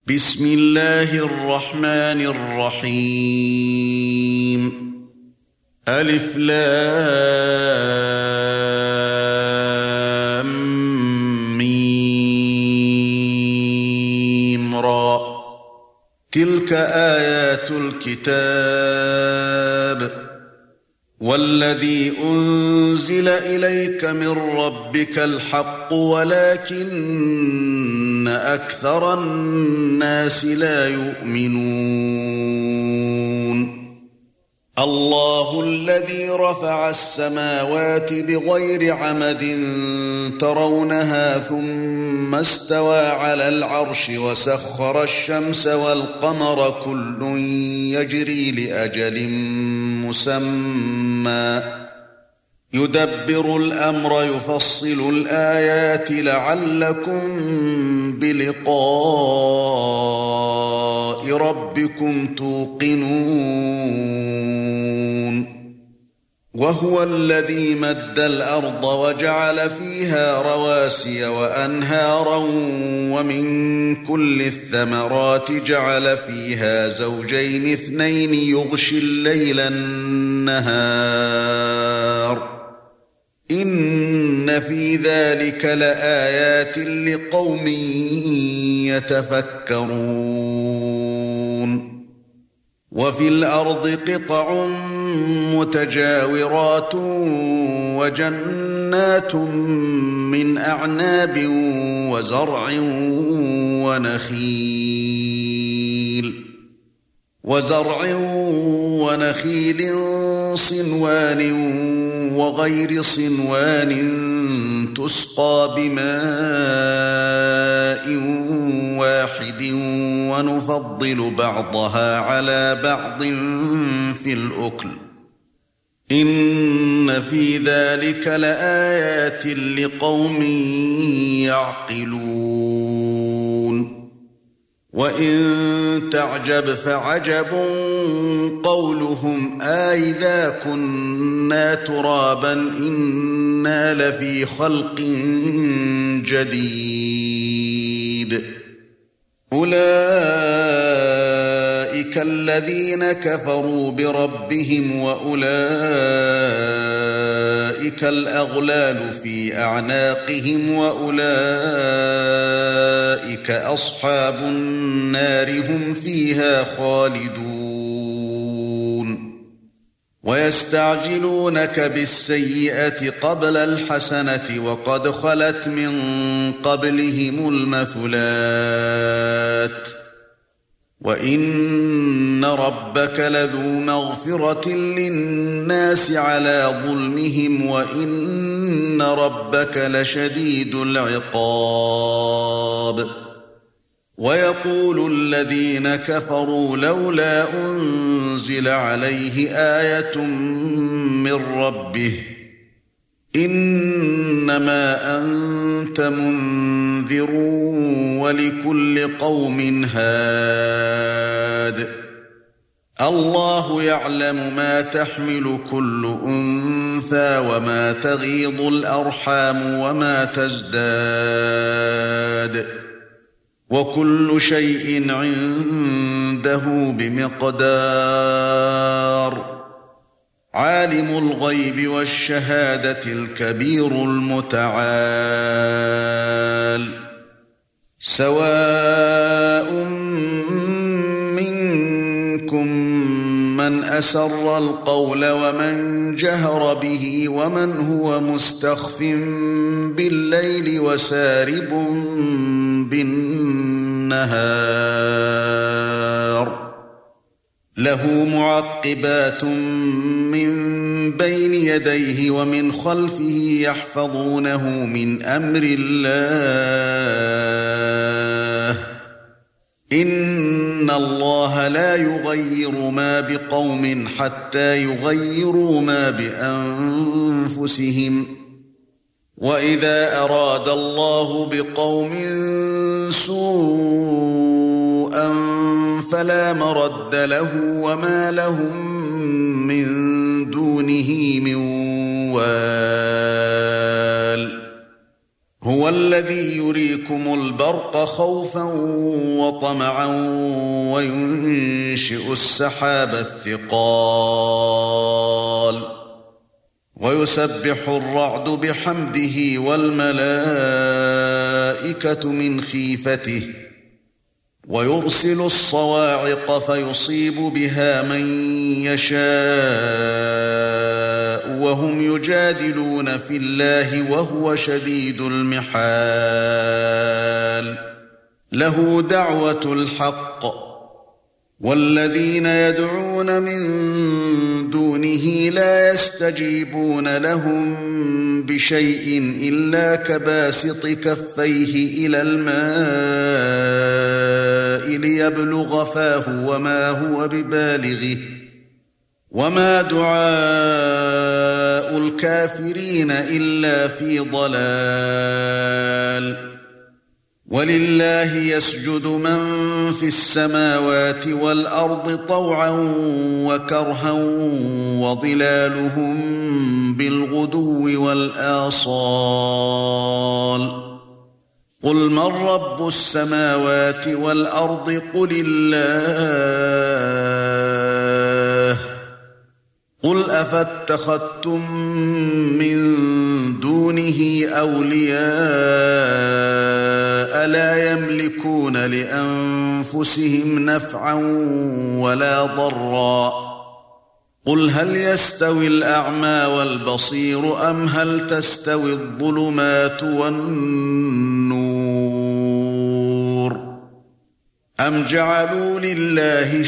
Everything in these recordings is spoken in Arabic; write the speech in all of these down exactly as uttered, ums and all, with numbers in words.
بسم الله الرحمن الرحيم ألف لام ميم را تلك آيات الكتاب والذي أنزل إليك من ربك الحق ولكن أكثر الناس لا يؤمنون الله الذي رفع السماوات بغير عمد ترونها ثم استوى على العرش وسخر الشمس والقمر كل يجري لأجل مسمى يدبر الأمر يفصل الآيات لعلكم بلقاء ربكم توقنون وهو الذي مد الأرض وجعل فيها رواسي وأنهارا ومن كل الثمرات جعل فيها زوجين اثنين يغشي الليل النهار إن في ذلك لآيات لقوم يتفكرون وفي الأرض قطع متجاورات وجنات من أعناب وزرع ونخيل وزرع ونخيل صنوان وغير صنوان تسقى بماء واحد ونفضل بعضها على بعض في الأكل إن في ذلك لآيات لقوم يعقلون وإن تعجب فعجب قولهم آئذا كنا ترابا إنا لفي خلق جديد أولئك الذين كفروا بربهم وأولئك الأغلال في أعناقهم وأولئك أصحاب النار هم فيها خالدون ويستعجلونك بالسيئة قبل الحسنة وقد خلت من قبلهم المثلات وَإِنَّ رَبَّكَ لَذُو مَغْفِرَةٍ لِلنَّاسِ عَلَى ظُلْمِهِمْ وَإِنَّ رَبَّكَ لَشَدِيدُ الْعِقَابِ وَيَقُولُ الَّذِينَ كَفَرُوا لَوْلَا أُنْزِلَ عَلَيْهِ آيَةٌ مِّن رَّبِّهِ إِنَّمَا أَنْتَ مُنذِرٌ وَلِكُلِّ قَوْمٍ هَادٍ الله يعلم ما تحمل كل أنثى وما تغيض الأرحام وما تزداد وكل شيء عنده بمقدار عالم الغيب والشهادة الكبير المتعال سواء منكم من أسر القول ومن جهر به ومن هو مستخف بالليل وسارب بالنهار له معقبات من بين يديه ومن خلفه يحفظونه من أمر الله إن الله لا يغير ما بقوم حتى يغيروا ما بأنفسهم وإذا أراد الله بقوم سوءا فلا مرد له وما لهم من دونه من وال هو الذي يريكم البرق خوفا وطمعا وينشئ السحاب الثقال ويسبح الرعد بحمده والملائكة من خيفته ويرسل الصواعق فيصيب بها من يشاء وهم يجادلون في الله وهو شديد المحال له دعوة الحق والذين يدعون من دونه لا يستجيبون لهم بشيء إلا كباسط كفيه إلى الماء ليبلغ فاه وما هو ببالغه وما دعاء الكافرين إلا في ضلال ولله يسجد من في السماوات والأرض طوعا وكرها وظلالهم بالغدو والآصال قل من رب السماوات والأرض قل الله قل أفاتخذتم من دونه أولياء لا يملكون لأنفسهم نفعا ولا ضرا قل هل يستوي الأعمى والبصير أم هل تستوي الظلمات والنور أم جعلوا لله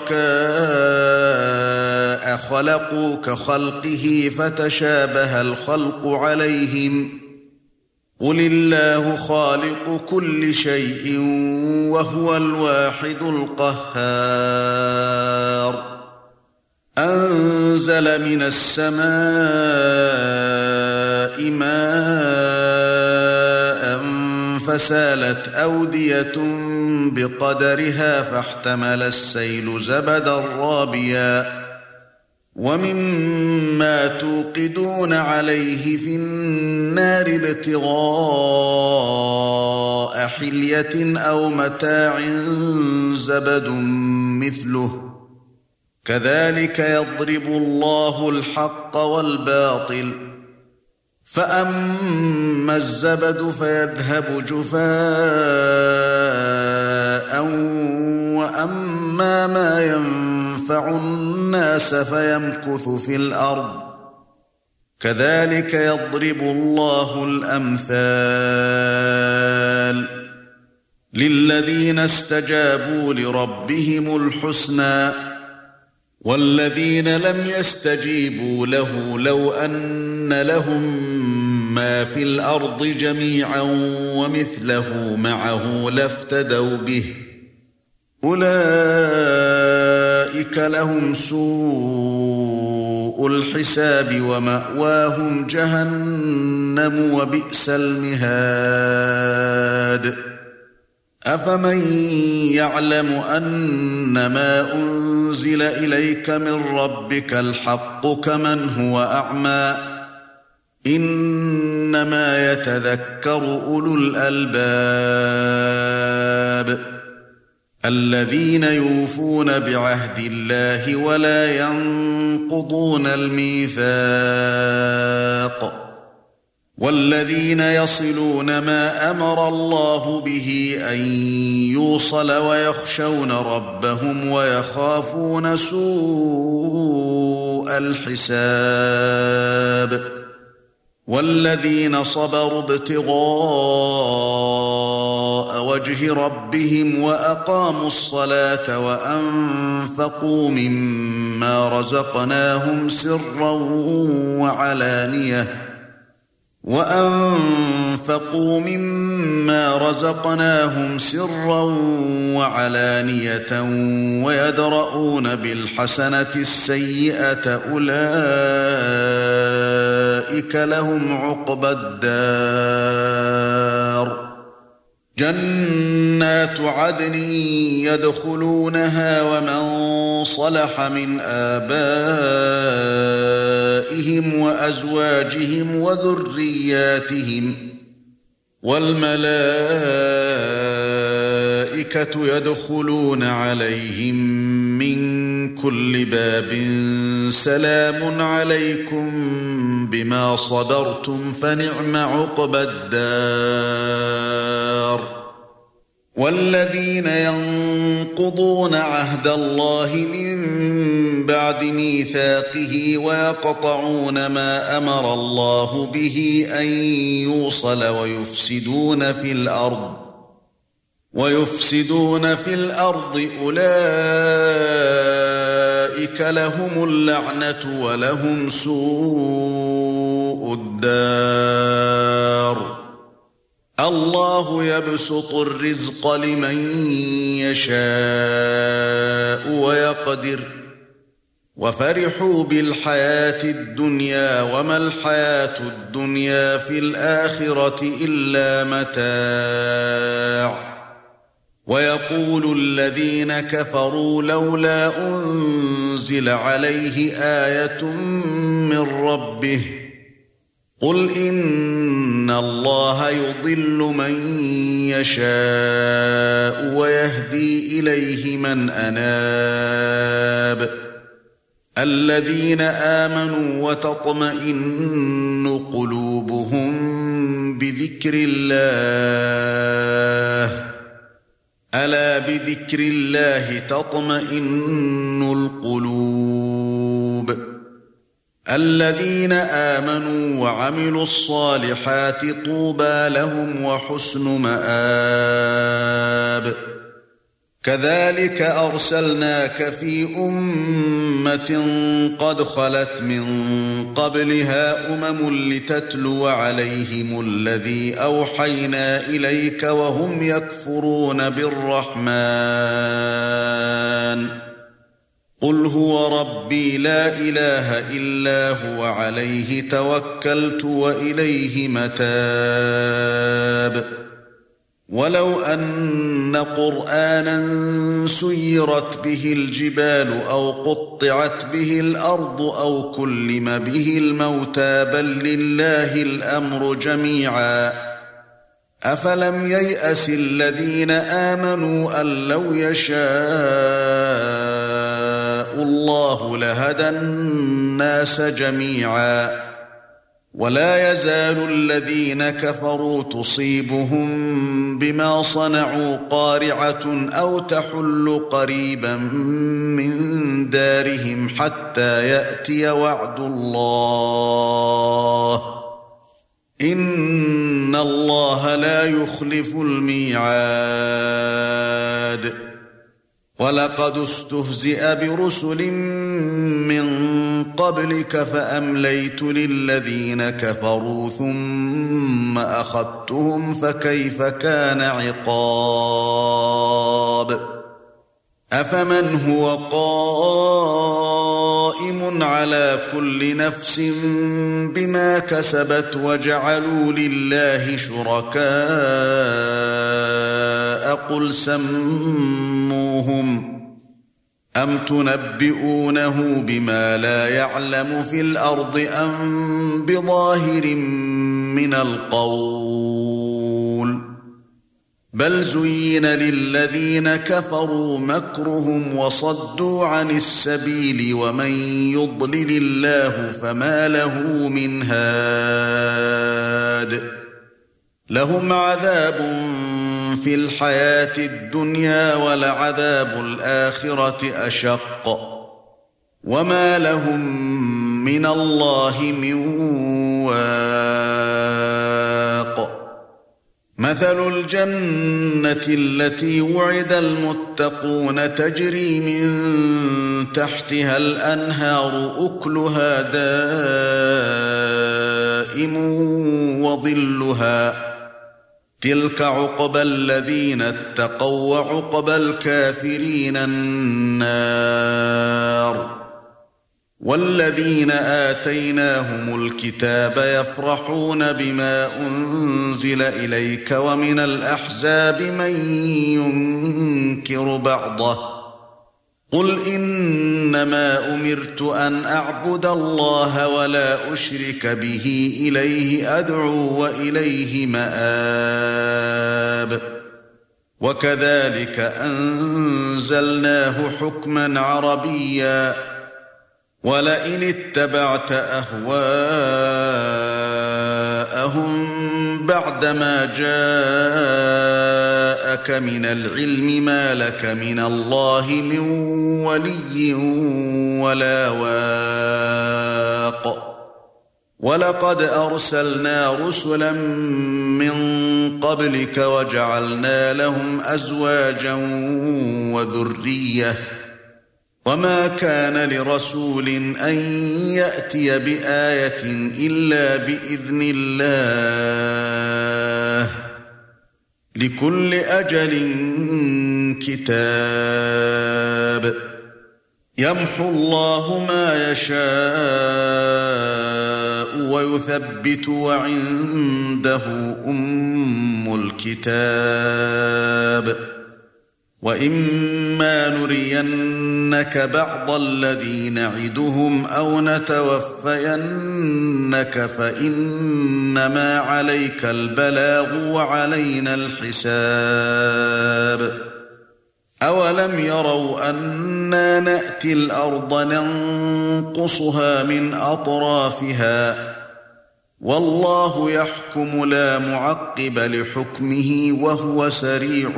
شركاء خلقوا كخلقه فتشابه الخلق عليهم قل الله خالق كل شيء وهو الواحد القهار أنزل من السماء ماء فسالت أودية بقدرها فاحتمل السيل زبدا رابيا ومما توقدون عليه في النار ابتغاء حلية أو متاع زبد مثله كذلك يضرب الله الحق والباطل فأما الزبد فيذهب جفاء وأما ما ينفع الناس فيمكث في الأرض كذلك يضرب الله الأمثال للذين استجابوا لربهم الحسنى والذين لم يستجيبوا له لو أن لهم ما في الأرض جميعا ومثله معه لافتدوا به أولئك لهم سوء الحساب ومأواهم جهنم وبئس المهاد أفمن يعلم أنما أنزل إليك من ربك الحق كمن هو أعمى إنما يتذكر أولو الألباب الذين يوفون بعهد الله ولا ينقضون الميثاق والذين يصلون ما أمر الله به أن يوصل ويخشون ربهم ويخافون سوء الحساب والذين صبروا ابتغاء وجه ربهم وأقاموا الصلاة وأنفقوا مما رزقناهم سرا وعلانية وأنفقوا مما رزقناهم سرا وعلانية ويدرؤون بالحسنة السيئة أولئك لهم عقبى الدار جنات عدن يدخلونها ومن صلح من آبائهم وأزواجهم وذرياتهم والملائكة يدخلون عليهم من كل باب سلام عليكم بما صبرتم فنعم عقبى الدار والذين ينقضون عهد الله من بعد ميثاقه ويقطعون ما أمر الله به أن يوصل ويفسدون في الأرض ويفسدون في الأرض أولئك لهم اللعنة ولهم سوء الدار الله يبسط الرزق لمن يشاء ويقدر وفرحوا بالحياة الدنيا وما الحياة الدنيا في الآخرة إلا متاع ويقول الذين كفروا لولا أنزل عليه آية من ربه قل إن الله يضل من يشاء ويهدي إليه من أناب الذين آمنوا وتطمئن قلوبهم بذكر الله ألا بذكر الله تطمئن القلوب الذين آمنوا وعملوا الصالحات طوبى لهم وحسن مآب كذلك أرسلناك في أمة قد خلت من قبلها أمم لتتلو عليهم الذي أوحينا إليك وهم يكفرون بالرحمن قل هو ربي لا إله إلا هو عليه توكلت وإليه متاب ولو أن قرآنا سيرت به الجبال أو قطعت به الأرض أو كلم به الموتى بل لله الأمر جميعا أفلم ييأس الذين آمنوا أن لو يشاء الله لهدى الناس جميعا ولا يزال الذين كفروا تصيبهم بما صنعوا قارعة أو تحل قريبا من دارهم حتى يأتي وعد الله إن الله لا يخلف الميعاد ولقد استهزئ برسل من قبلك فأمليت للذين كفروا ثم أخذتهم فكيف كان عقاب أفمن هو قائم على كل نفس بما كسبت وجعلوا لله شركاء قل سموهم أم تنبئونه بما لا يعلم في الأرض أم بظاهر من القول بل زين للذين كفروا مكرهم وصدوا عن السبيل ومن يضلل الله فما له من هاد لهم عذاب في الحياة الدنيا ولعذاب الآخرة أشق وما لهم من الله من واق مثل الجنة التي وعد المتقون تجري من تحتها الأنهار أكلها دائم وظلها تلك عقبى الذين اتقوا وعقبى الكافرين النار والذين آتيناهم الكتاب يفرحون بما أنزل إليك ومن الأحزاب من ينكر بعضه قل إنما أمرت أن أعبد الله ولا أشرك به إليه أدعو وإليه مآب وكذلك أنزلناه حكما عربيا ولئن اتبعت أهواءهم بعدما جاءك من العلم ما لك من الله من ولي ولا واق ولقد أرسلنا رسلا من قبلك وجعلنا لهم أزواجا وذرية وما كان لرسول أن يأتي بآية إلا بإذن الله لكل أجل كتاب يمحو الله ما يشاء ويثبت وعنده أم الكتاب وإما نرينك بعض الذي نعدهم أو نتوفينك فإنما عليك البلاغ وعلينا الحساب أولم يروا أنا نأتي الأرض ننقصها من أطرافها والله يحكم لا معقب لحكمه وهو سريع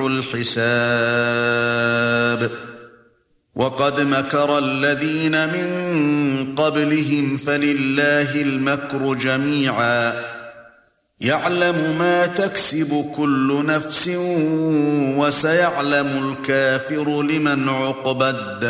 الحساب وقد مكر الذين من قبلهم فلله المكر جميعا يعلم ما تكسب كل نفس وسيعلم الكافر لمن عقبى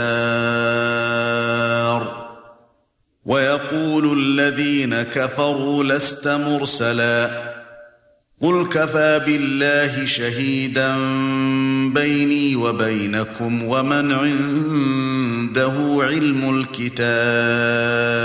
الدار ويقول الذين كفروا لست مرسلا قل كفى بالله شهيدا بيني وبينكم ومن عنده علم الكتاب